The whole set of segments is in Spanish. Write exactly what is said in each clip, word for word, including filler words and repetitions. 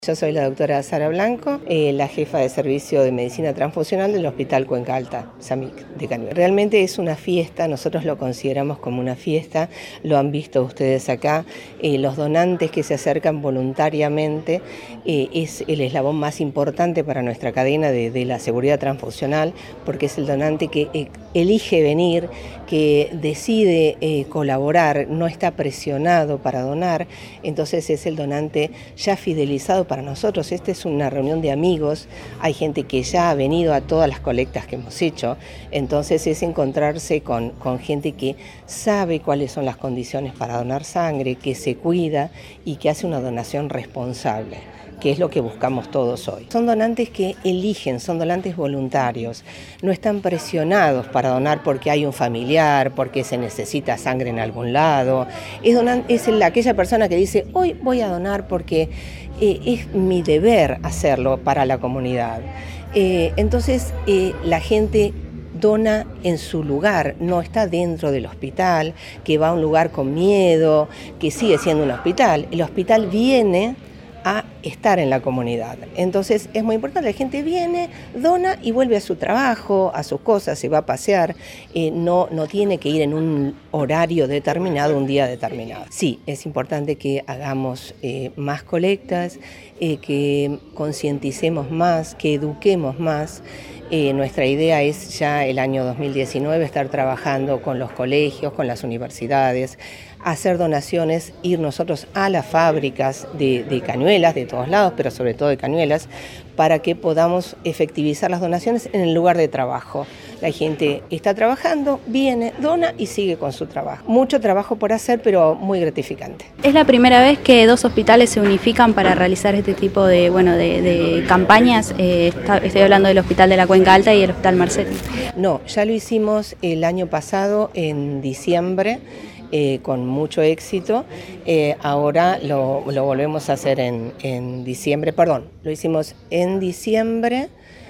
Yo soy la doctora Sara Blanco, eh, la jefa de servicio de medicina transfusional del Hospital Cuenca Alta, SAMIC de Cañuelas. Realmente es una fiesta, nosotros lo consideramos como una fiesta, lo han visto ustedes acá, eh, los donantes que se acercan voluntariamente, eh, es el eslabón más importante para nuestra cadena de, de la seguridad transfusional, porque es el donante que eh, elige venir, que decide eh, colaborar, no está presionado para donar, entonces es el donante ya fidelizado para nosotros. Esta es una reunión de amigos, hay gente que ya ha venido a todas las colectas que hemos hecho, entonces es encontrarse con, con gente que sabe cuáles son las condiciones para donar sangre, que se cuida y que hace una donación responsable, que es lo que buscamos todos hoy. Son donantes que eligen, son donantes voluntarios, no están presionados para donar porque hay un familiar, porque se necesita sangre en algún lado. Es, donan, es la, aquella persona que dice, hoy voy a donar porque eh, es mi deber hacerlo para la comunidad. Eh, entonces eh, la gente dona en su lugar, no está dentro del hospital, que va a un lugar con miedo, que sigue siendo un hospital. El hospital viene a estar en la comunidad. Entonces es muy importante, la gente viene, dona y vuelve a su trabajo, a sus cosas, se va a pasear, eh, no, no tiene que ir en un horario determinado, un día determinado. Sí, es importante que hagamos eh, más colectas, eh, que concienticemos más, que eduquemos más. Eh, nuestra idea es ya el año dos mil diecinueve estar trabajando con los colegios, con las universidades, hacer donaciones, ir nosotros a las fábricas de, de cañuelas, de todos lados, pero sobre todo de cañuelas, para que podamos efectivizar las donaciones en el lugar de trabajo. La gente está trabajando, viene, dona y sigue con su trabajo. Mucho trabajo por hacer, pero muy gratificante. ¿Es la primera vez que dos hospitales se unifican para realizar este tipo de, bueno, de, de campañas? Eh, está, estoy hablando del Hospital de la Cuenca Alta y el Hospital Marceti. No, ya lo hicimos el año pasado, en diciembre, Eh, con mucho éxito. Eh, ahora lo, lo volvemos a hacer en, en diciembre, perdón, lo hicimos en diciembre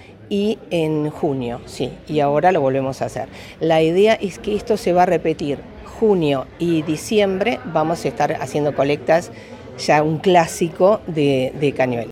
y en junio, sí, y ahora lo volvemos a hacer. La idea es que esto se va a repetir, junio y diciembre vamos a estar haciendo colectas, ya un clásico de, de Cañuelas.